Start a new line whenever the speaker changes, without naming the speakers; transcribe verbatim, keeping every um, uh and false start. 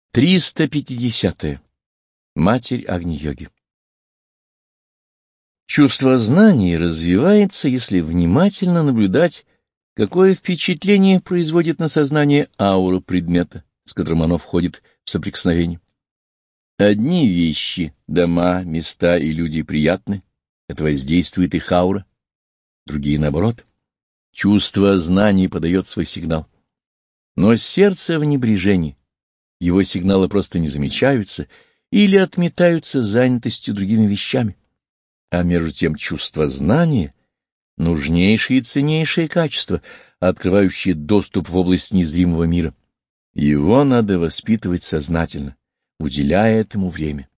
триста пятидесятое. Матерь Агни-йоги. Чувство знаний развивается, если внимательно наблюдать, какое впечатление производит на сознание аура предмета, с которым оно входит в соприкосновение. Одни вещи, дома, места и люди приятны, это воздействует их аура, другие наоборот. Чувство знаний подает свой сигнал. Но сердце в небрежении, его сигналы просто не замечаются или отметаются занятостью другими вещами. А между тем чувство знания — нужнейшее и ценнейшее качество, открывающее доступ в область незримого мира. Его надо воспитывать сознательно, уделяя этому время.